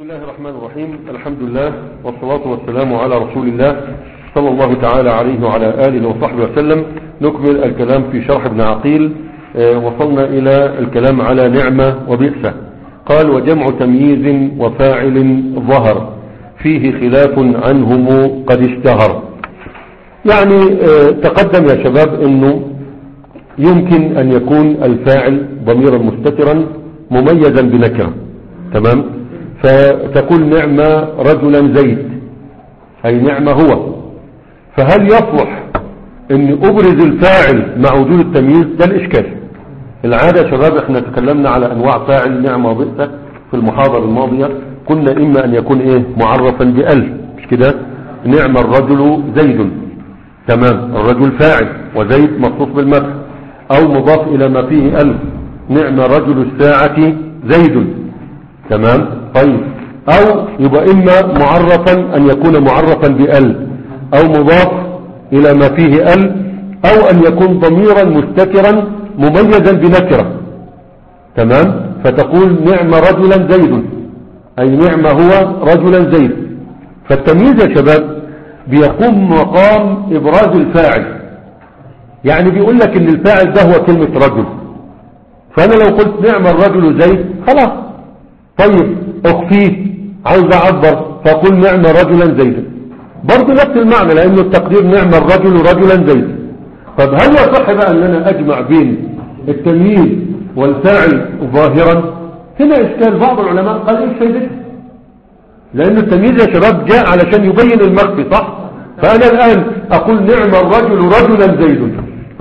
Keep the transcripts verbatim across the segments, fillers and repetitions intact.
بسم الله الرحمن الرحيم. الحمد لله والصلاة والسلام على رسول الله صلى الله تعالى عليه وعلى آله وصحبه وسلم. نكمل الكلام في شرح ابن عقيل. اه وصلنا إلى الكلام على نعمة وبئسة. قال: وجمع تمييز وفاعل ظهر فيه خلاف عنهم قد اشتهر. يعني اه تقدم يا شباب انه يمكن ان يكون الفاعل ضميرا مستترا مميزا بنكرة، تمام؟ فتقول نعم رجلا زيد، أي نعم هو. فهل يصلح أن أبرز الفاعل مع وجود التمييز؟ ده الإشكال. العادة يا شباب احنا تكلمنا على أنواع فاعل نعمة وبئسة في المحاضرة الماضية. قلنا إما أن يكون إيه معرفا بألف، مش كده؟ نعم الرجل زيد، تمام، الرجل فاعل وزيد مخصوص بالمدح، أو مضاف إلى ما فيه ألف، نعم رجل الساعة زيد، تمام. طيب، او يبقى اما معرفا ان يكون معرفا بال، او مضاف الى ما فيه ال، او ان يكون ضميرا مستترا مميزا بنكرة، تمام. فتقول نعم رجلا زيد، اي نعم هو رجلا زيد. فالتمييز يا شباب بيقوم مقام ابراز الفاعل. يعني بيقول لك ان الفاعل ده هو كلمة رجل، فانا لو قلت نعم الرجل زيد خلاص. طيب اخفيه، عاوز اعبر فاقول نعم رجلا زيدا، برضه نفس المعنى، لانه التقدير نعم الرجل رجلا زيدا. طب هل يصح بقى ان انا اجمع بين التمييز والفاعل ظاهرا؟ هنا اشكال. بعض العلماء قال ايش فايدته؟ لان التمييز يا شباب جاء علشان يبين المخفي، صح؟ فانا الان اقول نعم الرجل رجلا زيد،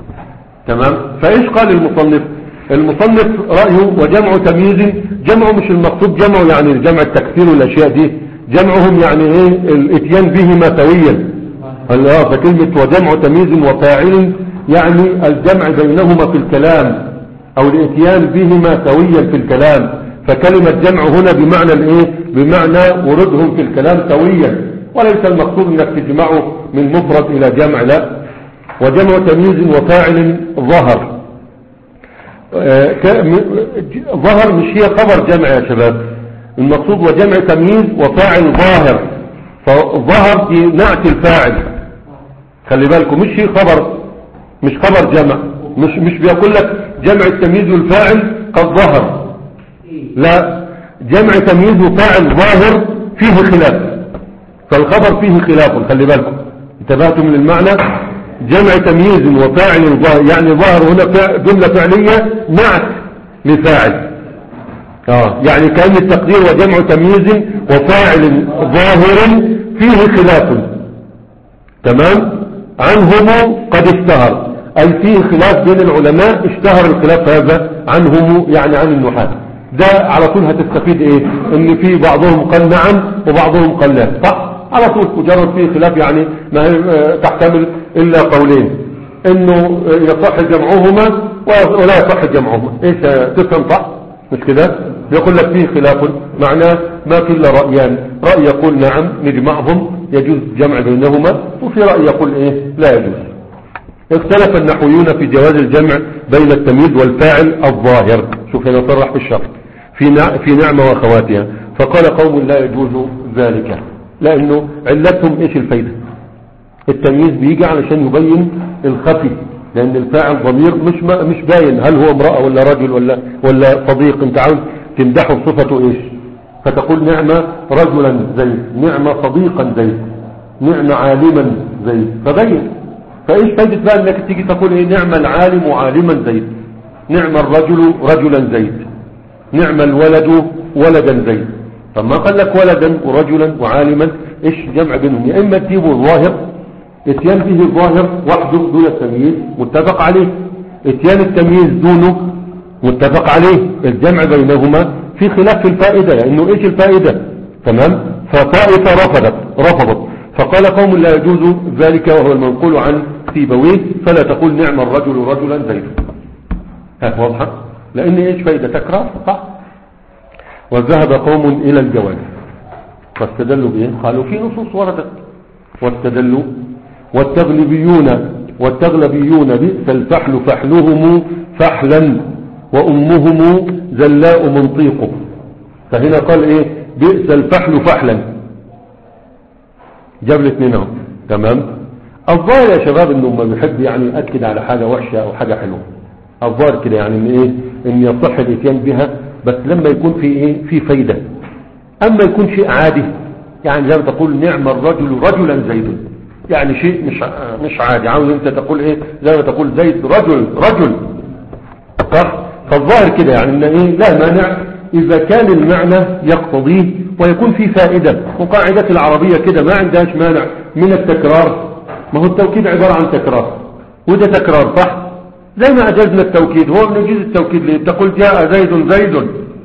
تمام. فايش قال المصنف؟ المصنف رأيه وجمع تمييز، جمعه مش المقصود جمعه يعني جمع التكثير والاشياء دي، جمعهم يعني ايه الاتيان بهما سويا. الله، فكلمة وجمع تمييز وفاعل يعني الجمع بينهما في الكلام، او الاتيان بهما سويا في الكلام. فكلمة جمع هنا بمعنى الايه؟ بمعنى وردهم في الكلام سويا، وليس المقصود انك تجمعه من مفرد الى جمع، لا. وجمع تمييز وفاعل ظهر. ظهر مش هي خبر جمع يا شباب، المقصود وجمع تمييز وفاعل ظاهر. فظهر دي نعت الفاعل، خلي بالكم، مش هي خبر، مش خبر جمع، مش مش بيقول لك جمع التمييز والفاعل قد ظهر، لا، جمع تمييز وفاعل ظاهر فيه خلاف، فالخبر فيه خلاف، خلي بالكم، انتبهتم للمعنى؟ جمع تمييز وفاعل ظاهر، يعني ظاهر هنا جملة فعلية نعت لفاعل، اه يعني كأن التقدير وجمع تمييز وفاعل ظاهر فيه خلاف، تمام، عنهم قد اشتهر، اي فيه خلاف بين العلماء، اشتهر الخلاف هذا عنهم يعني عن النحاة. ده على طول هتستفيد ايه؟ ان في بعضهم قال نعم وبعضهم قال لا، صح؟ على طول مجرد فيه خلاف يعني ما تحتمل إلا قولين، إنه يصح جمعهما ولا يصح جمعهما. إيش تفهم؟ صح؟ مش كده؟ يقول لك فيه خلاف، معناه ما كل رأيان، رأي يقول نعم نجمعهم يجوز جمع بينهما، وفي رأي يقول إيه لا يجوز. اختلف النحويون في جواز الجمع بين التمييز والفاعل الظاهر. شوف هنا صرح في الشرح في في نعمة وأخواتها. فقال قوم لا يجوز ذلك، لأنه علتهم إيش الفايدة؟ التمييز بيجي علشان يبين الخفي، لأن الفاعل ضمير مش مش باين هل هو امرأة ولا رجل ولا ولا صديق، انت عاوز تمدحه بصفته ايش؟ فتقول نعمة رجلا زيد، نعمة صديقا زيد، نعمة عالما زيد، فبين. فايش فايدة بقى انك تيجي تقول ايه نعمة العالم وعالما زيد، نعمة الرجل رجلا زيد، نعمة الولد ولدا زيد. طب ما قال لك ولدا ورجلا وعالما، ايش جمع بينهم؟ يا اما تجيبوا الظاهر، اتيان به الظاهر وحده دون التمييز متفق عليه، اتيان التمييز دونه متفق عليه، الجمع بينهما في خلاف في الفائدة، لانه ايش الفائدة؟ تمام. فطائفة رفضت رفضت فقال قوم لا يجوز ذلك، وهو المنقول عن سيبويه، فلا تقول نعم الرجل رجلا زيد. ها واضحة؟ لان ايش فائدة؟ تكرار، صح؟ وذهب قوم الى الجواز، فاستدلوا بايه؟ قالوا في نصوص وردت واستدلوا. والتغلبيون والتغلبيون بئس الفحل فحلهم فحلا وامهم زلاء منطيق. فهنا قال ايه بئس الفحل فحلا، جاب الاثنين اهو. تمام. الظاهر يا شباب انه ما بيحب يعني يأكد على حاجة وحشة او حاجة حلوة، الظاهر كده يعني ان ايه ان يصح الاتيان بها بس لما يكون في ايه في فايدة. اما يكون شيء عادي يعني زي ما تقول نعم الرجل رجلا زيد، يعني شيء مش مش عادي، عاوز انت تقول ايه زي ما تقول زيد رجل رجل، صح؟ فالظاهر كده يعني ان ايه لا مانع اذا كان المعنى يقتضيه ويكون فيه فائدة. وقاعدة العربية كده ما عندهاش مانع من التكرار، ما هو التوكيد عبارة عن تكرار وده تكرار، صح؟ زي ما أجزنا التوكيد، هو بنجيز التوكيد ليه؟ تقول جاء زيد زيد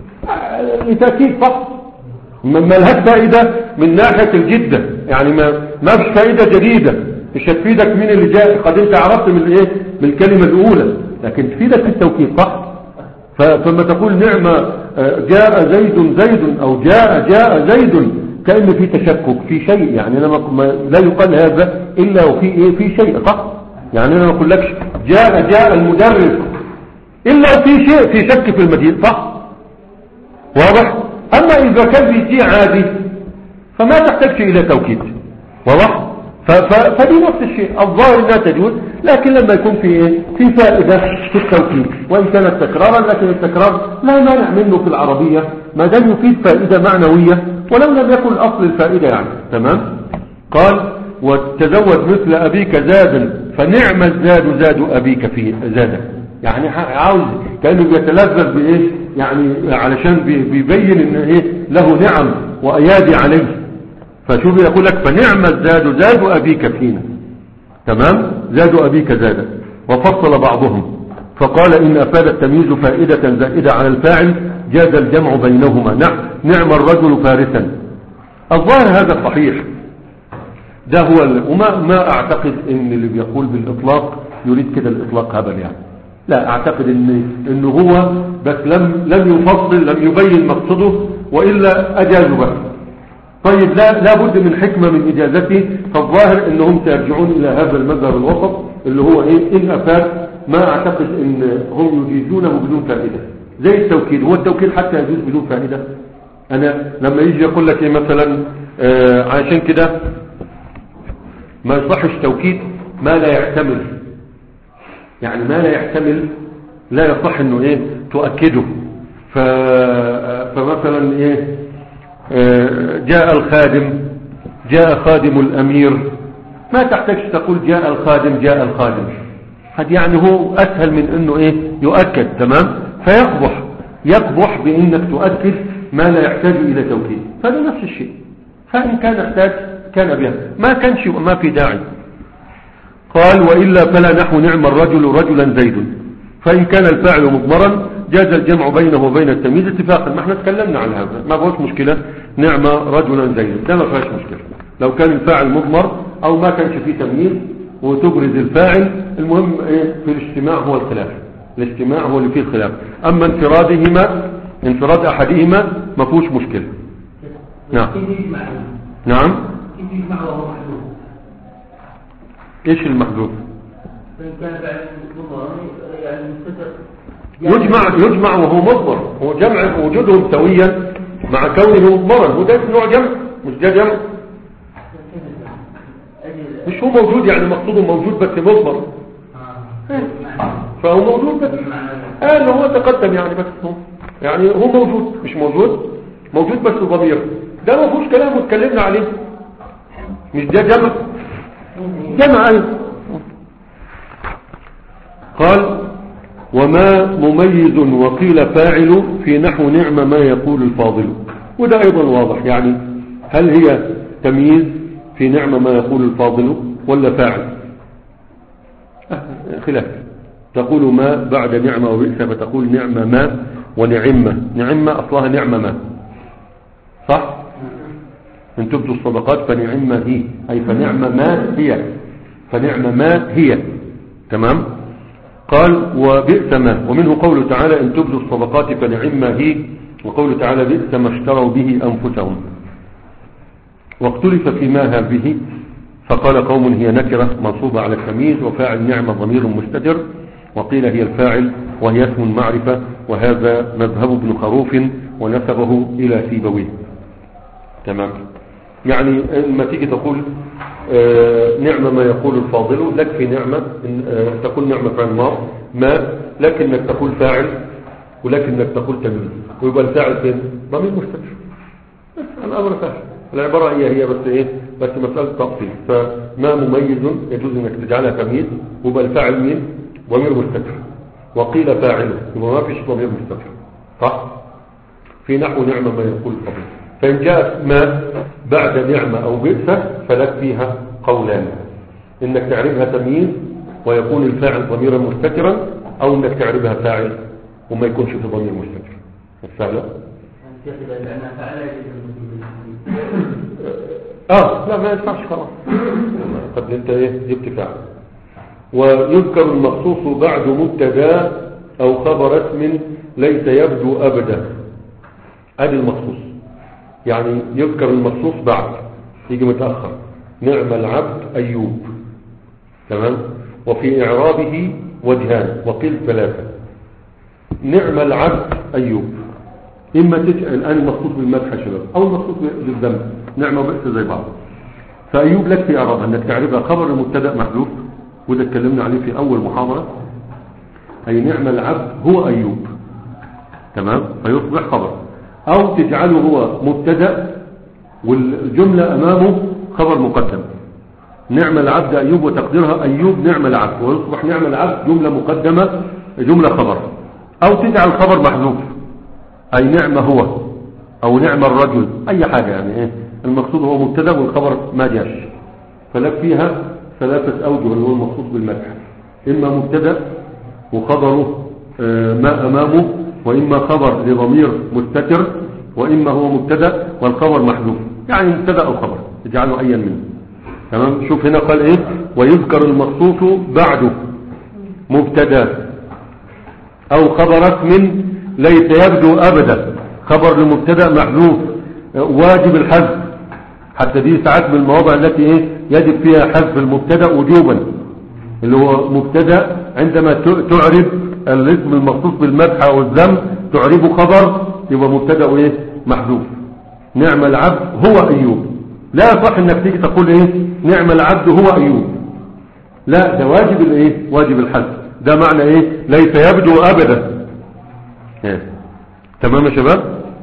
لتأكيد، صح؟ ما لهاش فائدة من ناحية الجدة، يعني ما ما فيش فائدة جديدة مش هتفيدك مين اللي جاء، قد انت عرفت من الايه من الكلمة الأولى، لكن تفيدك في التوكيد، صح؟ فلما تقول نعمة جاء زيد زيد او جاء جاء زيد كأنه في تشكك في شيء، يعني أنا ما لا يقال هذا إلا وفي إيه في شيء، صح؟ يعني أنا ما أقول لكش جاء جاء المدرس إلا وفي شيء في شك في المدينة، صح؟ واضح؟ أما إذا كان في شيء عادي فما تحتاج إلى توكيد، واضح؟ فدي نفس الشيء، الظاهر لا تجوز، لكن لما يكون في إيه؟ في فائدة في التوكيد وإن كانت تكرارا، لكن التكرار لا مانع منه في العربية ما دام يفيد فائدة معنوية ولو لم يكن أصل الفائدة يعني. تمام. قال وتزود مثل أبيك زادا فنعم الزاد زاد أبيك فيه زادا، يعني عاوز كأنه بيتلذذ بإيه يعني علشان بيبين إن إيه له نعم وأيادي عليه، فشوف يقول لك فنعم الزاد زاد أبيك فينا. تمام. زاد أبيك زادا. وفصل بعضهم فقال إن أفاد التمييز فائدة زائدة على الفاعل جاز الجمع بينهما، نعم نعم الرجل فارسا. الظاهر هذا صحيح، ده هو ال... وما ما أعتقد إن اللي بيقول بالإطلاق يريد كده الإطلاق هبل يعني، لا أعتقد إن إنه هو بس لم لم يفصل لم يبين مقصده وإلا أجازوا بس. طيب لا لابد من حكمة من إجازته، فالظاهر إنهم سيرجعون إلى هذا المذهب الوسط اللي هو إيه إن أفاد، ما أعتقد إن هم يجيزونه بدون فائدة زي التوكيد. هو التوكيد حتى يجوز بدون فائدة؟ أنا لما يجي يقول لك إيه مثلا آه عشان كده ما يصحش توكيد ما لا يحتمل، يعني ما لا يحتمل لا يصح إنه إيه تؤكده. ف... فمثلا إيه آه جاء الخادم جاء خادم الأمير، ما تحتاج تقول جاء الخادم جاء الخادم، هذا يعني هو أسهل من إنه إيه يؤكد. تمام. فيقبح يقبح بإنك تؤكد ما لا يحتاج إلى توكيد، فهذا نفس الشيء، فإن كان يحتاج كان بها، ما كانش ما في داعي. قال وإلا فلا نحو نعم الرجل رجلا زيد، فإن كان الفاعل مضمرا جاز الجمع بينه وبين التمييز اتفاقا. ما احنا تكلمنا عن هذا، ما فيهوش مشكلة نعم رجلا زيد، ده ما فيهاش مشكلة لو كان الفاعل مضمر أو ما كانش فيه تمييز وتبرز الفاعل. المهم ايه في الاجتماع هو الخلاف، الاجتماع هو اللي فيه الخلاف. أما انفرادهما انفراد أحدهما ما فيهوش مشكلة. نعم نعم. ايش المحذوف؟ يجمع يجمع وهو مضمر، هو جمع وجودهم سويا مع كونه مضمرا، وده نوع جمع مش ده جمع، مش هو موجود يعني مقصوده موجود بس مضمر، فهو موجود بس اه اللي هو تقدم يعني بس هو يعني هو موجود مش موجود موجود بس ضمير، ده ما فيهوش كلام واتكلمنا عليه، مش ده جمع جمع ايضا. قال وما مميز وقيل فاعل في نحو نعم ما يقول الفاضل، وده ايضا واضح، يعني هل هي تمييز في نعم ما يقول الفاضل ولا فاعل؟ أه خلاف، تقول ما بعد نعمة وبئس فتقول نعم ما ونعمة، نعمة أصلها نعمة ما، صح؟ إن تبدوا الصدقات فنعمة هي، أي فنعمة ما هي، فنعمة ما هي. تمام. قال وبئس ما، ومنه قوله تعالى إن تبدوا الصدقات فنعمة هي، وقوله تعالى بئس ما اشتروا به أنفسهم. واختلف في ما هذه، فقال قوم هي نكرة منصوبة على التمييز وفاعل نعمة ضمير مستتر، وقيل هي الفاعل وهي اسم معرفة، وهذا مذهب ابن خروف ونسبه إلى سيبويه. تمام. يعني لما تيجي تقول آه نعمة ما يقول الفاضل لك في نعمة آه تقول نعمة فعل ماض ما لكنك تقول فاعل ولكنك تقول تمييز ويبقى الفاعل فين؟ ضمير مستتر. الأمر سهل. العبارة هي هي بس ايه بس مسألة تفصيل. فما مميز يجوز انك تجعلها تمييز ويبقى الفاعل مين؟ ضمير مستتر. وقيل فاعله يبقى ما فيش ضمير مستتر صح؟ في نحو نعمة ما يقول الفاضل. فإن جاءت ما بعد نعمة أو بئسة فلك فيها قولان إنك تعرفها تمييز ويكون الفاعل ضميرا مستترا أو إنك تعرفها فاعل وما يكونش في ضمير مستتر. السهلة؟ آه لا ما ينفعش خلاص قد أنت إيه جبت فاعل. ويذكر المخصوص بعد مبتدا أو خبر اسم ليس يبدو أبدا. هذا المخصوص يعني يذكر المخصوص بعد يجي متأخر. نعم العبد أيوب تمام. وفي إعرابه وجهان وقيل ثلاثة. نعم العبد أيوب إما تجعل الآن المخصوص بالمدح شباب أو المخصوص بالذنب نعمة وبئس زي بعض. فأيوب لك في إعرابها أنك تعرفها خبر المبتدأ محذوف وده اتكلمنا عليه في أول محاضرة. أي نعم العبد هو أيوب تمام فيصبح خبر أو تجعله هو مبتدأ والجملة أمامه خبر مقدم. نعم العبد أيوب وتقديرها أيوب نعم العبد ويصبح نعم العبد جملة مقدمة جملة خبر. أو تجعل خبر محذوف أي نعم هو أو نعم الرجل أي حاجة يعني إيه المقصود هو مبتدأ والخبر ما جاش. فلك فيها ثلاثة أوجه اللي هو المخصوص بالمدح إما مبتدأ وخبره ما أمامه وإما خبر لضمير مستتر وإما هو مبتدأ والخبر محذوف يعني مبتدأ أو خبر تجعله أيا منه تمام. شوف هنا قال إيه ويذكر المخصوص بعده مبتدأ أو خبر اسم ليس يبدو أبدا. خبر لمبتدأ محذوف واجب الحذف حتى دي ساعات من المواضع التي إيه يجب فيها حذف المبتدأ وجوبا اللي هو مبتدأ عندما تعرب الاسم المخصوص بالمدح أو الذم تعربه خبر يبقى مبتدأ إيه محذوف. نعم العبد هو أيوب لا صح انك تيجي تقول ايه نعم العبد هو أيوب لا ده واجب الايه واجب الحذف. ده معنى ايه ليس يبدو أبدا إيه. تمام يا شباب.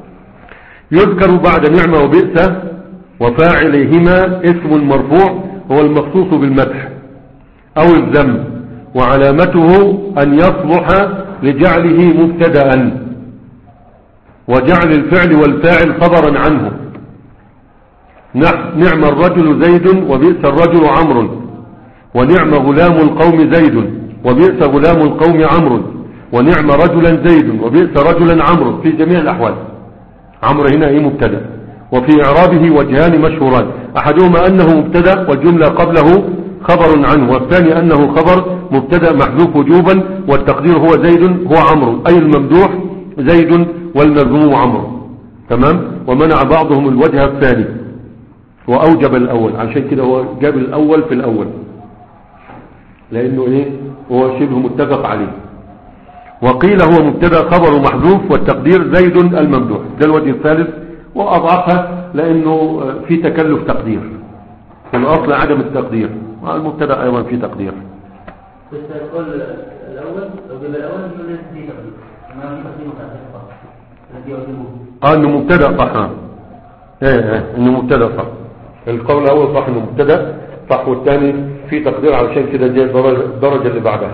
يذكر بعد نعمة وبئس وفاعليهما اسم مرفوع هو المخصوص بالمدح أو الذم وعلامته أن يصلح لجعله مبتدأ وجعل الفعل والفاعل خبرا عنه. نعم الرجل زيد وبئس الرجل عمرو ونعم غلام القوم زيد وبئس غلام القوم عمرو ونعم رجلا زيد وبئس رجلا عمرو في جميع الأحوال. عمرو هنا ايه مبتدأ. وفي إعرابه وجهان مشهوران أحدهما أنه مبتدأ والجملة قبله خبر عنه والثاني أنه خبر مبتدأ محذوف وجوبا والتقدير هو زيد هو عمرو أي الممدوح زيد والمذموم عمرو تمام. ومنع بعضهم الوجه الثاني وأوجب الأول عشان كده هو جاب الأول في الأول لأنه إيه هو شبه متفق عليه. وقيل هو مبتدأ خبر محذوف والتقدير زيد الممدوح. ده الوجه الثالث وأضعفها لأنه في تكلف تقدير في الأصل عدم التقدير والمبتدأ أيضا في تقدير. بس يقول الأول لو جاب الأول يقول في تقدير ما في تقدير متأخر اه انه مبتدأ صح ايه ايه انه مبتدأ صح. القول الاول صح انه مبتدأ صح والثاني في تقدير علشان كده جاء الدرجة اللي بعدها.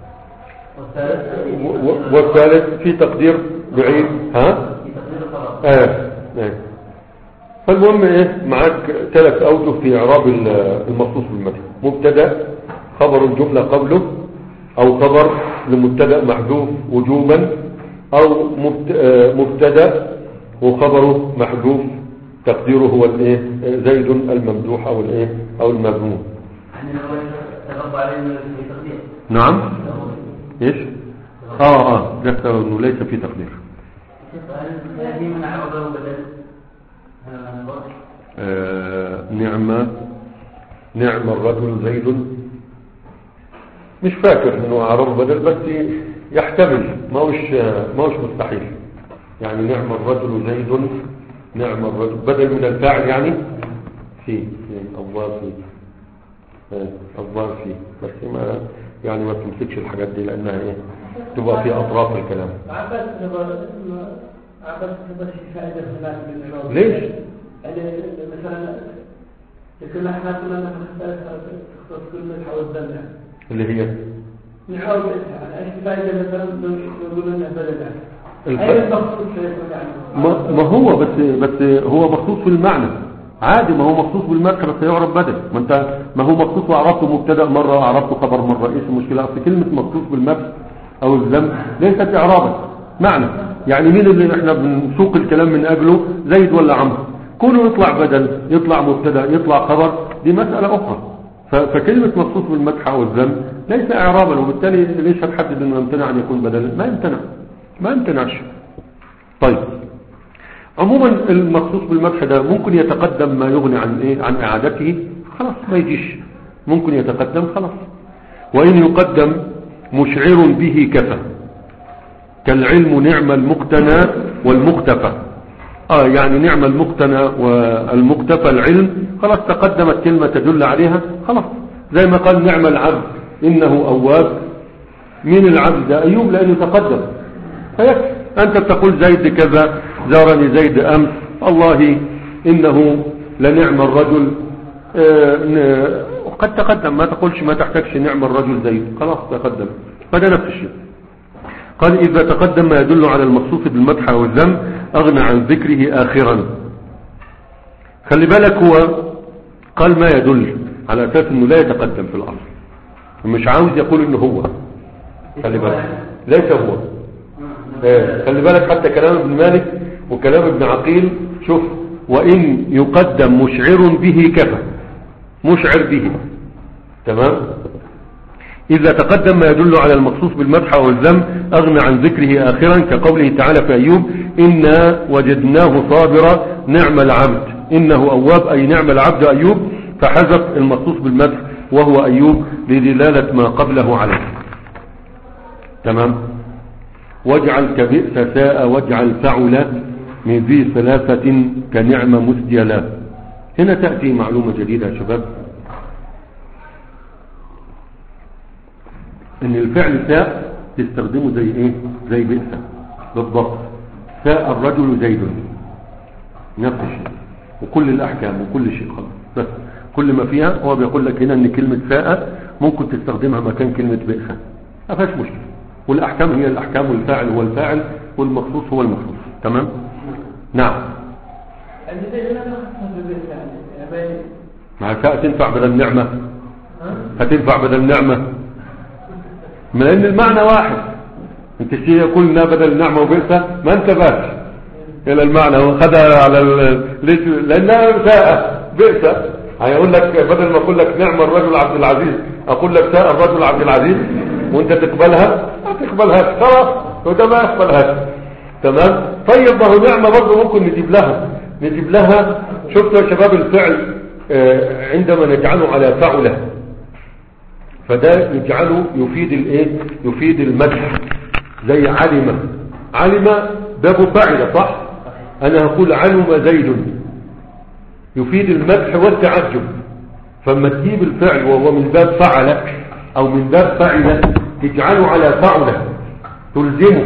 والثالث في تقدير بعيد ها في تقدير خلاص ايه ايه. فالمهم ايه معاك ثلاث اوجه في اعراب المخصوص بالمدح. مبتدأ خبر الجملة قبله او خبر لمبتدأ محذوف وجوبا او مبتدأ وخبره محذوف تقديره هو الايه زيد الممدوح او الايه او المذموم. نعم ايش اه اه ذكر انه ليس في تقدير. آه نعمة نعم الرجل زيد مش فاكر انه اعراب بدل بس يحتمل ما هوش ما هوش مستحيل يعني نعم الرجل زيد نعم الرجل بدل من الفاعل يعني في الظاهر في الظاهر في بس ما يعني ما تمسكش الحاجات دي لانها ايه تبقى في اطراف الكلام. عباس عباس بس فائده في الناس من العراق ليش؟ يعني مثلا يمكن احنا كنا نختص كلمه حول الذم اللي هي نحاول يعني ايش فائده مثلا نقول انه بدل الف... اي المقصود يعني ما... ما هو بس بس هو مخصوص في المعنى عادي. ما هو مخصوص بالمدح بس يعرف بدل. ما انت ما هو مخصوص وعرفته مبتدا مره وعرفته خبر مره. ايش المشكله؟ اصل كلمه مخصوص بالمدح او الذم ليست اعرابا معنى. يعني مين اللي احنا بنسوق الكلام من اجله؟ زيد ولا عمرو؟ كونه يطلع بدل يطلع مبتدا يطلع خبر دي مساله اخرى. ف... فكلمه مخصوص بالمدح او الذم ليس اعرابا وبالتالي ليش هتحدد انه يمتنع ان يكون بدلا؟ ما يمتنع ما يمتنعش. طيب عموما المخصوص بالمدح ده ممكن يتقدم ما يغني عن ايه عن اعادته خلاص ما يجيش. ممكن يتقدم خلاص. وان يقدم مشعر به كفى كالعلم نعم المقتنى والمقتفى. اه يعني نعم المقتنى والمقتفى العلم خلاص تقدمت كلمة تدل عليها خلاص. زي ما قال نعم العبد انه اواب. من العبد ده ايوب لانه تقدم فيكفي. انت تقول زيد كذا زارني زيد امس الله انه لنعم الرجل آه وقد تقدم. ما تقولش ما تحتاجش نعم الرجل زيد خلاص تقدم. فده نفس الشيء. قال اذا تقدم ما يدل على المخصوص بالمدح والذم اغنى عن ذكره اخرا. خلي بالك هو قال ما يدل على اساس انه لا يتقدم في الاصل ومش عاوز يقول انه هو. خلي بالك ليس هو. آه. خلي بالك حتى كلام ابن مالك وكلام ابن عقيل شوف وإن يقدم مشعر به كفى مشعر به تمام. إذا تقدم ما يدل على المخصوص بالمدح والذم أغنى عن ذكره آخرا كقوله تعالى في أيوب إنا وجدناه صابرا نعم العبد إنه أواب أي نعم العبد أيوب فحذف المخصوص بالمدح وهو أيوب لدلالة ما قبله عليه. تمام. واجعل كبئس ساء واجعل فعل من ذي ثلاثة كنعمة مسجلة. هنا تأتي معلومة جديدة يا شباب ان الفعل ساء تستخدمه زي ايه زي بئس بالضبط. ساء الرجل زيد نفس الشيء وكل الاحكام وكل شيء خلاص. بس كل ما فيها هو بيقول لك هنا ان كلمة ساء ممكن تستخدمها مكان كلمة بئس ما فيهاش مشكلة. والاحكام هي الاحكام والفاعل هو الفاعل والمخصوص هو المخصوص. تمام. نعم. مع ساء تنفع بدل النعمة هتنفع بدل النعمة من ان المعنى واحد. انت شيء قلنا بدل النعمة وبئس ما انتبهش الى المعنى وخدها على ال... ليش لانها ساء بئس. هيقول لك بدل ما اقول لك نعم الرجل عبد العزيز اقول لك ساء الرجل عبد العزيز وانت تقبلها ما تقبلها خلاص وده ما يقبلها. تمام. طيب ما هو نعمة برضه ممكن نجيب لها نجيب لها شفتوا يا شباب الفعل آه عندما نجعله على فعله فده نجعله يفيد الايه يفيد المدح زي علم. علم ده فاعل صح. انا هقول علم زيد يفيد المدح والتعجب. فما تجيب الفعل وهو من باب فعل او من باب فعل تجعله على فعله تلزمه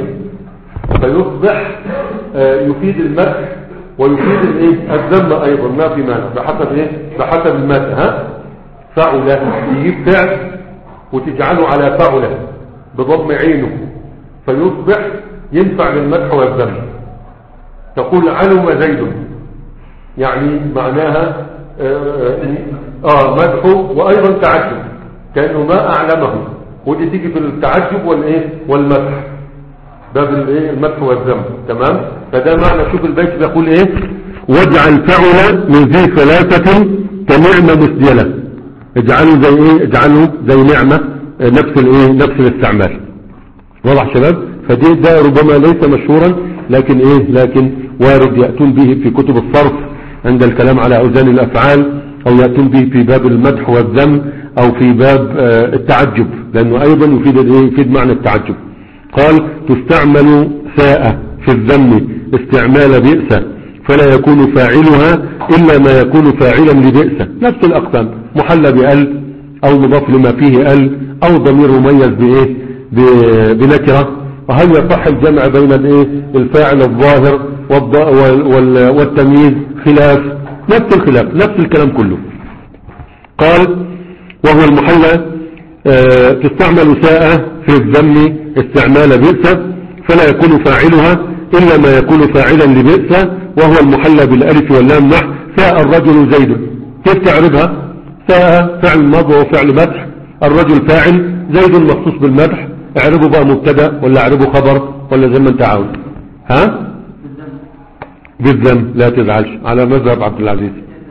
فيصبح آه يفيد المدح ويفيد الايه الذم ايضا ما في مانع بحسب ايه بحسب المدح. ها فعل يجيب فعل وتجعله على فعله بضم عينه فيصبح ينفع للمدح والذم. تقول علم زيد يعني معناها آه, اه مدحه وايضا تعجب كانه ما اعلمه ودي تيجي في التعجب والايه والمدح باب الايه المدح والذم. تمام. فده معنى شوف البيت بيقول ايه واجعل فعل من ذي ثلاثة كنعمة مسجلة. اجعله زي ايه اجعله زي نعمة نفس الايه نفس الاستعمال. واضح شباب. فدي ده ربما ليس مشهورا لكن ايه لكن وارد يأتون به في كتب الصرف عند الكلام على اوزان الافعال او يأتون به في باب المدح والذم او في باب آه التعجب لانه ايضا يفيد ايه يفيد معنى التعجب. قال تستعمل ساء في الذم استعمال بئس فلا يكون فاعلها إلا ما يكون فاعلا لبئس. نفس الأقسام، محلى بأل أو مضاف لما فيه أل أو ضمير مميز بإيه بنكرة. وهل يصح الجمع بين الإيه الفاعل الظاهر والتمييز؟ خلاف، نفس الخلاف، نفس الكلام كله. قال وهو المحلى اه تستعمل ساء في الذم استعمال بئس، فلا يكون فاعلها إلا ما يكون فاعلا لبئس، وهو المحلى بالألف واللام. نحو ساء الرجل زيد. كيف تعربها؟ ساء فعل ماضي وفعل مدح، الرجل فاعل، زيد مخصوص بالمدح. اعربه بقى مبتدا ولا اعربه خبر ولا زي ما انت عاوز؟ ها بالذم، لا تزعلش، على مذهب عبد العزيز.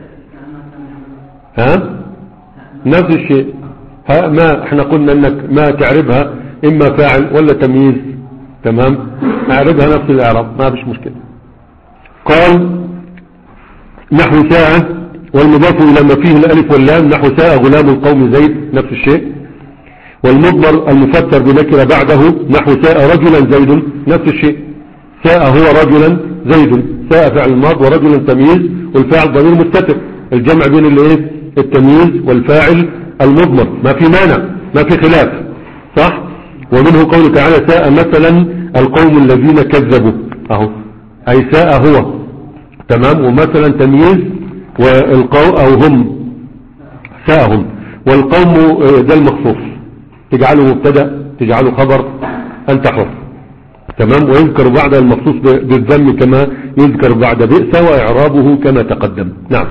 ها نفس الشيء. ها ما احنا قلنا انك ما تعربها اما فاعل ولا تمييز، تمام؟ اعربها نفس الاعراب، ما فيش مشكله. قال نحو ساعة والمضاف الى ما فيه الالف واللام، نحو ساعة غلام القوم زيد، نفس الشيء. والمضمر المفسر بنكرة بعده، نحو ساء رجلا زيد، نفس الشيء. ساء هو رجلا زيد، ساء فعل الماض ورجلا تمييز، والفاعل ضمير مستتر، الجمع بين الايه التمييز والفاعل المضمر، ما في مانع، ما في خلاف، صح؟ ومنه قوله تعالى ساء مثلا القوم الذين كذبوا، اهو اي ساء هو، تمام، ومثلا تمييز، والقوم او هم ساءهم، والقوم ده المخصوص، تجعله مبتدا تجعله خبر، انت حر، تمام. ويذكر بعد المخصوص بالذم كما يذكر بعد بئس، واعرابه كما تقدم. نعم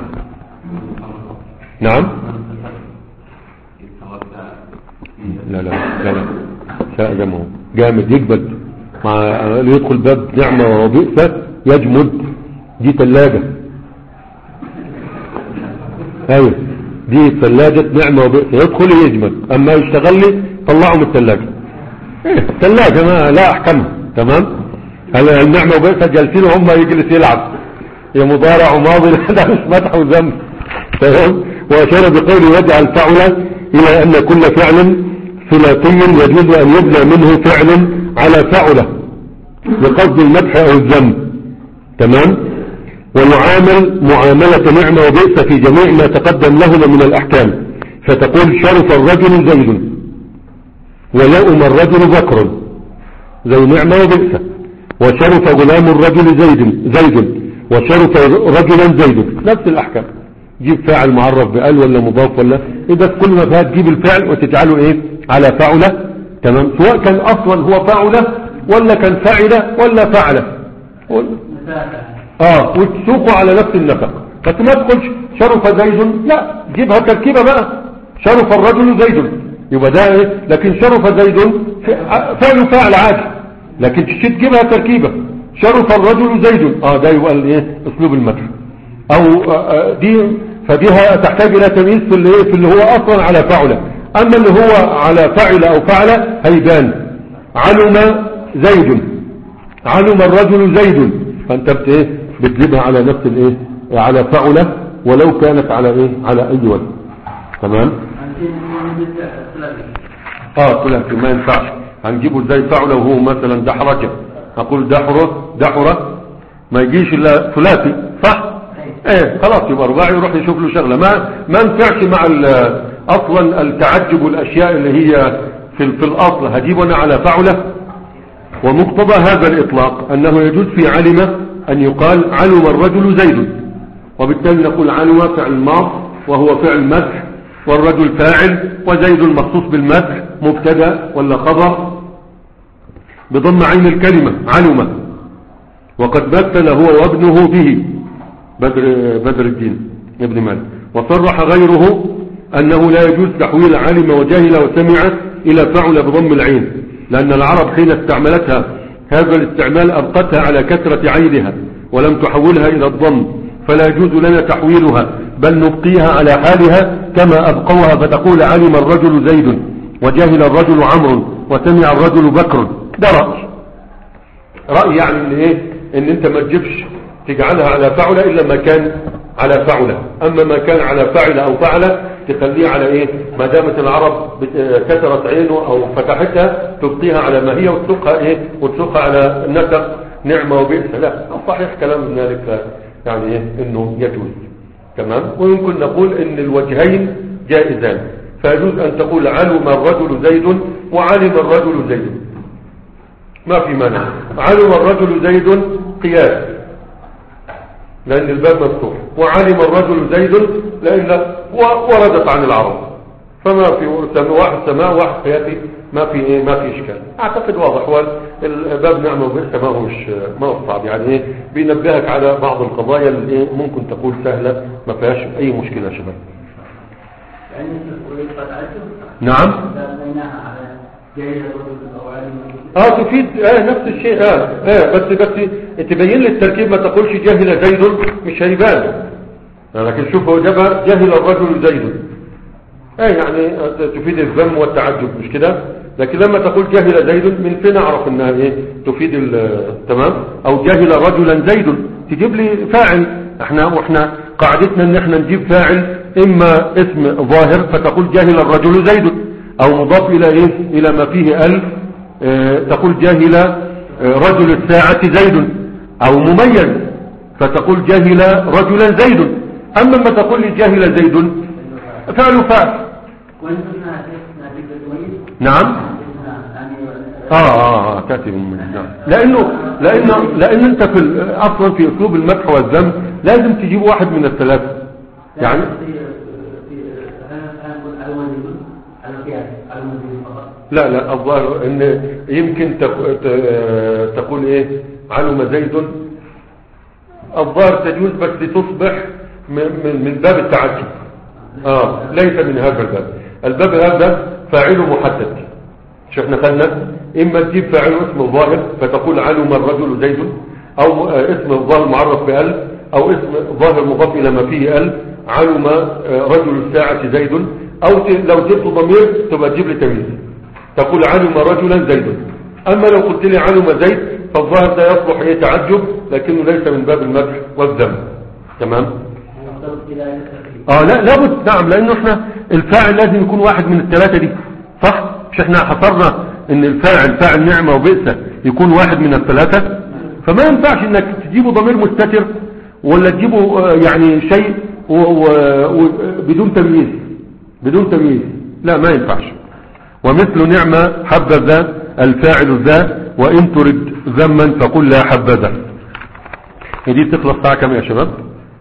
نعم لا لا لا لا ساء جمعه جامد يجبد، مع يدخل باب نعمة وبئس يجمد، دي ثلاجة، ايوه دي ثلاجة نعمة وبئس، يدخل يجمد، اما يشتغل لي طلعه من الثلاجة. ايه ثلاجة ما لا احكمها، تمام. هلا النعمة وبئس جالسين وهم يجلس يلعب، يا مضارع وماضي، ده مش مدح وذم، تمام. واشار بقوله وجعل فعل الى ان كل فعل ثلاثي يجوز ان يبنى منه فعل على فعله بقصد المدح او الذم، تمام. ويعامل معاملة نعمة وبئس في جميع ما تقدم لهما من الاحكام، فتقول شرف الرجل زيد، ولؤم الرجل بكر، زي نعمة وبئس. وشرف غلام الرجل زيد زيد وشرف رجلا زيد، نفس الاحكام. جيب فاعل معرف بقال ولا مضاف ولا اذا كل ما فيها تجيب الفعل وتجعله ايه على فعله، تمام، سواء كان اصلا هو فعله ولا كان فعله ولا فعله، اه وتسوقه على نفس النفق. بس ما تقولش شرف زيد، لا جيبها تركيبه بقى، شرف الرجل زيد، يبقى ده ايه. لكن شرف زيد فعل فاعل عادي، لكن تجيبها تركيبه شرف الرجل زيد، اه ده يبقى الايه اسلوب المدح، او آه دي فديها تحتاج الى تمييز في اللي, في اللي هو اصلا على فعله. اما اللي هو على فعل او فعل هيبان، علم زيد، علم الرجل زيد، فانت بت ايه بتجيبها على نفس الايه على فعله، ولو كانت على ايه على اي وجه، تمام. اه ثلاثي ما ينفعش، هنجيبه ازاي فعله وهو مثلا دحرجه، اقول دحره دحره ما يجيش الا ثلاثي، صح؟ ايه خلاص يبقى رباعي، يروح يشوف له شغله، ما ما ينفعش مع اصلا التعجب والاشياء اللي هي في في الاصل، هجيبه انا على فعله. ومقتضى هذا الاطلاق انه يجوز في علم ان يقال علم الرجل زيد، وبالتالي نقول علم فعل ماض وهو فعل مدح، والرجل فاعل، وزيد المخصوص بالمدح مبتدا ولا خبر بضم عين الكلمه علم. وقد مثل هو وابنه به بدر بدر الدين ابن مالك، وصرح غيره أنه لا يجوز تحويل علم وجاهل وسمع إلى فعل بضم العين، لأن العرب حين استعملتها هذا الاستعمال أبقتها على كثرة عينها ولم تحولها إلى الضم، فلا يجوز لنا تحويلها، بل نبقيها على حالها كما أبقوها، فتقول علم الرجل زيد، وجاهل الرجل عمرو، وسمع الرجل بكر. ده رأي رأي يعني إن إيه إن أنت ما تجيبش تجعلها على فعلة إلا ما كان على فعلة، أما ما كان على فعلة أو فعلة تخليه على إيه ما دامت العرب كسرت عينه أو فتحتها تبقيها على ما هي، وتسوقها إيه وتسوقها على النسق نعمة وبئس. لا صحيح كلام ذلك يعني ايه انه يجوز. تمام. ويمكن نقول ان الوجهين جائزان، فيجوز ان تقول علم الرجل زيد وعلم الرجل زيد، ما في مانع. علم الرجل زيد قياس لان الباب مفتوح، وعلم الرجل زيد لان وردت عن العرب، فما في واحد سماء واحد قياسي، ما في ايه ما في اشكال. اعتقد واضح. والباب نعمه وبئس ما هوش ما هو صعب، يعني ايه بينبهك على بعض القضايا اللي إيه ممكن تقول سهله ما فيهاش اي مشكله يا شباب. نعم. اه تفيد اه نفس الشيء اه اه بس بس تبين لي التركيب، ما تقولش جهل زيد مش هيبان. لكن شوف هو جابها جهل الرجل زيد، اه يعني تفيد الذم والتعجب مش كده. لكن لما تقول جهل زيد من فين اعرف انها ايه تفيد تمام. او جهل رجلا زيد تجيب لي فاعل. احنا واحنا قاعدتنا ان احنا نجيب فاعل اما اسم ظاهر فتقول جهل الرجل زيد، او مضاف الى ايه الى ما فيه ال اه تقول جهل اه رجل الساعة زيد، او مميز فتقول جهل رجلا زيد. اما ما تقول لي جهل زيد فعل فعل. نعم. اه اه اه كاتب نعم. لانه لانه لان انت في اصلا في اسلوب المدح والذم لازم تجيب واحد من الثلاثه يعني. لا لا الظاهر ان يمكن تقول ايه علم زيد، الظاهر تجوز بس تصبح من باب التعجب. اه ليس من هذا الباب. الباب هذا فاعله محدد. شفنا خلنا اما تجيب فاعل اسم الظاهر فتقول علم الرجل زيد، او اسم الظاهر معرف بال، او اسم ظاهر مضاف الى ما فيه ال، علم رجل الساعة زيد. او لو جبت ضمير تبقى تجيب لي تمييز تقول علم رجلا زيد. اما لو قلت لي علم زيد فالظاهر ده يصلح ايه تعجب، لكنه ليس من باب المدح والذم. تمام. اه لا لابد نعم، لانه احنا الفاعل لازم يكون واحد من الثلاثه دي صح. مش احنا حصرنا ان الفاعل فاعل نعمه وبئس يكون واحد من الثلاثه، فما ينفعش انك تجيبه ضمير مستتر ولا تجيبه يعني شيء بدون تمييز بدون تمييز لا ما ينفعش. ومثل نعمة حبذا الفاعل ذا، وإن ترد ذما فقل لا حبذا. دي تخلص ساعة كم يا شباب؟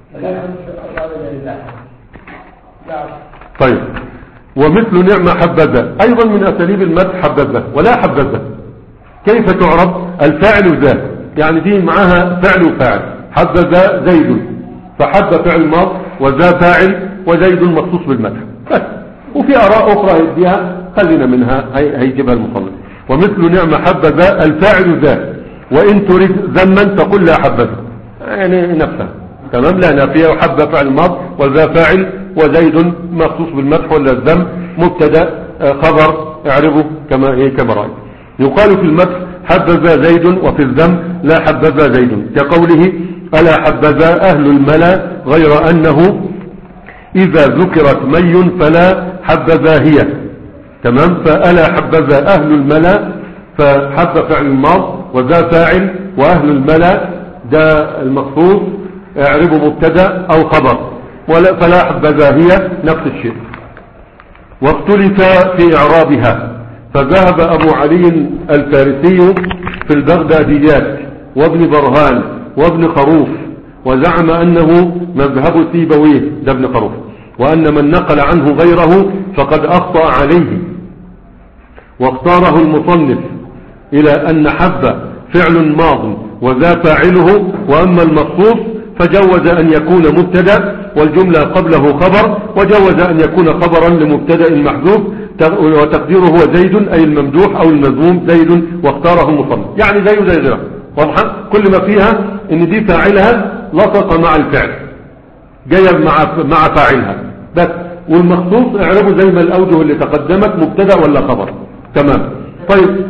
طيب. ومثل نعمة حبذا أيضا من أساليب المدح حبذا ولا حبذا. كيف تعرب؟ الفاعل ذا يعني دي معها فعل وفاعل. حبذا زيد فحب فعل ماض وذا فاعل وزيد مخصوص بالمدح بس. وفي آراء أخرى يديها خلينا منها هيجيبها المصنف. ومثل نعمة حبذا الفاعل ذا، وإن تريد ذما فقل لا حبذا يعني نفسها. تمام. لا نافية وحب فعل ماض وذا فاعل وزيد مخصوص بالمدح ولا الذم مبتدا خبر اعربه كما ايه كما رأي. يقال في المدح حبذا زيد، وفي الذم لا حبذا زيد، كقوله ألا حبذا أهل الملا غير أنه إذا ذكرت مي فلا حبذا هي. تمام. فألا حبذا أهل الملا فحب فعل الماض وذا فاعل، وأهل الملا ده المخصوص اعربه مبتدا أو خبر، ولا فلا حبذا هي نفس الشيء. واختلف في إعرابها، فذهب أبو علي الفارسي في البغداديات وابن برهان وابن خروف، وزعم أنه مذهب سيبويه ده ابن خروف، وأن من نقل عنه غيره فقد أخطأ عليه. واختاره المصنف إلى أن حب فعل ماض وذا فاعله، وأما المخصوص فجوز أن يكون مبتدا والجملة قبله خبر، وجوز أن يكون خبرا لمبتدا محذوف وتقديره هو زيد أي الممدوح أو المذموم زيد، واختاره المصنف يعني زي زي غيره. واضحة كل ما فيها ان دي فاعلها لصق مع الفعل جاية مع مع فاعلها بس، والمخصوص اعربه زي ما الاوجه اللي تقدمت مبتدا ولا خبر. تمام. طيب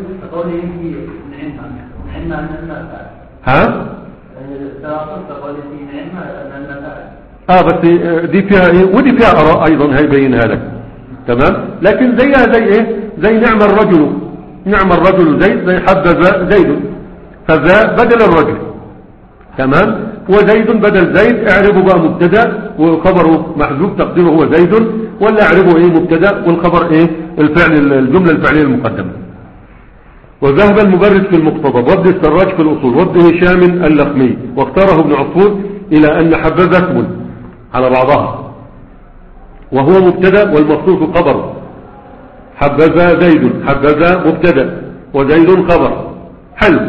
ها اه بس دي فيها ايه ودي فيها اراء ايضا هيبينها لك. تمام. لكن زيها زي ايه زي نعم الرجل نعم الرجل زيد، زي حبذا زيد، فذا بدل الرجل. تمام. وزيد بدل زيد اعربه بقى مبتدا وخبره محذوف تقديره هو زيد، ولا اعربه ايه مبتدا والخبر ايه الفعل الجمله الفعليه المقدمه. وذهب المبرد في المقتضى وابن السراج في الاصول وابن هشام اللخمي واختاره ابن عصفور الى ان حبذا اسم على بعضها وهو مبتدا والمخصوص خبر. حبذا زيد، حبذا مبتدا وزيد خبر حلو،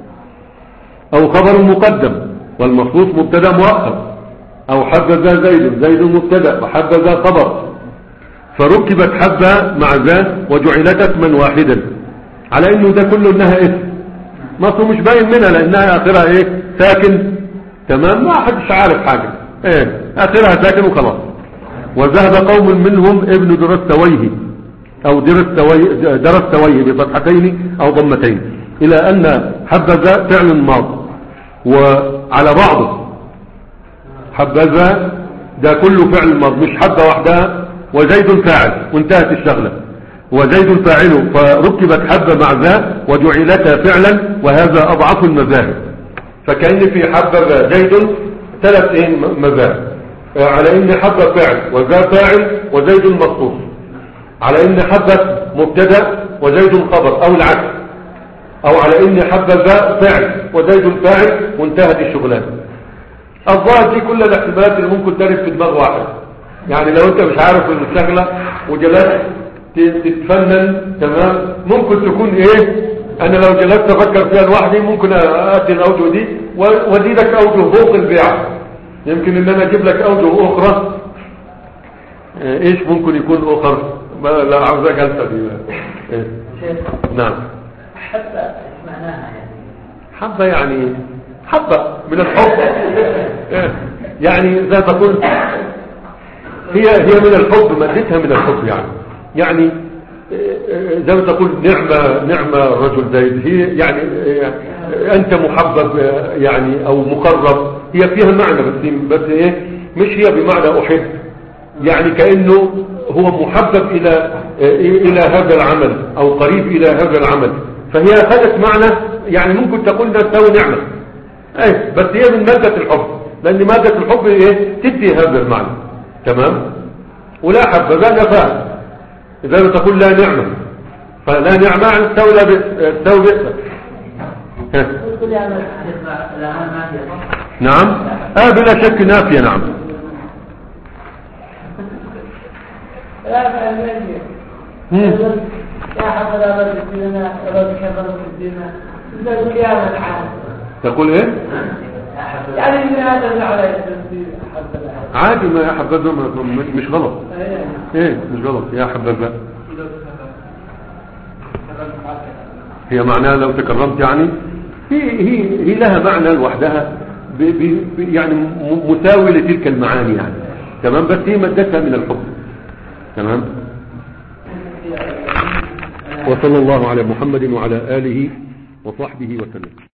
او خبر مقدم والمخصوص مبتدا مؤخر، او حبذا زيد زيد مبتدا وحبذا خبر، فركبت حبة مع ذا وجعلت اسما واحدا على انه ده كله انها اسم مصر مش باين منها لانها اخرها ايه ساكن. تمام، ما حدش عارف حاجة ايه اخرها ساكن وخلاص. وذهب قوم منهم ابن درستويه او درستويه درستويه بفتحتين او ضمتين الى ان حبذا فعل ماض وعلى بعضه. حبذا ده كله فعل ماض مش حبة وحدها وزيد فاعل وانتهت الشغلة، وزيد فاعله فركبت حبة مع ذا وجعلتها فعلا، وهذا اضعف المذاهب. فكأن في حبة زيد ثلاث ايه مذاهب، على ان حبة فاعل وذا فاعل وزيد مخصوص، على ان حبة مبتدا وزيد خبر او العكس، او على ان حبة ذا فاعل وزيد فاعل وانتهت الشغلات. الظاهر دي كل الاحتمالات اللي ممكن ترد في دماغ واحد. يعني لو انت مش عارف الشغلة وجلست تتفنن تمام ممكن تكون ايه، انا لو جلست افكر فيها لوحدي ممكن اتي الاوجه دي وازيدك اوجه فوق البيع، يمكن ان انا اجيب لك اوجه اخرى. ايش ممكن يكون اخر؟ لا عاوز جلسه دي. إيه؟ نعم. حبه معناها يعني حبه يعني حبه من الحب. إيه؟ يعني زي ما تقول هي هي من الحب، مادتها من الحب يعني يعني زي ما تقول نعمة نعمة رجل زيد، هي يعني انت محبب يعني او مقرب، هي فيها معنى بس بس ايه مش هي بمعنى احب، يعني كأنه هو محبب الى الى هذا العمل او قريب الى هذا العمل، فهي اخذت معنى يعني ممكن تقول ده تساوي نعمة ايه، بس هي من مادة الحب، لان مادة الحب ايه تدي هذا المعنى. تمام. ولا حبذا نفاء إذا تقول لا نعمة، فلا نعمة عن تساوي لا بئس تساوي بئس. نعم آه بلا شك نافية. نعم يا حبذا رب الدين رب كفر الدين تقول يا من عاد تقول ايه يعني من هذا على الدين عادي، ما يا حبذا مش غلط. ايه مش غلط يا حبذا، هي معناها لو تكرمت يعني هي هي هي لها معنى لوحدها يعني مساوي لتلك المعاني يعني. تمام، بس هي مادتها من الحب. تمام. وصلى الله على محمد وعلى آله وصحبه وسلم.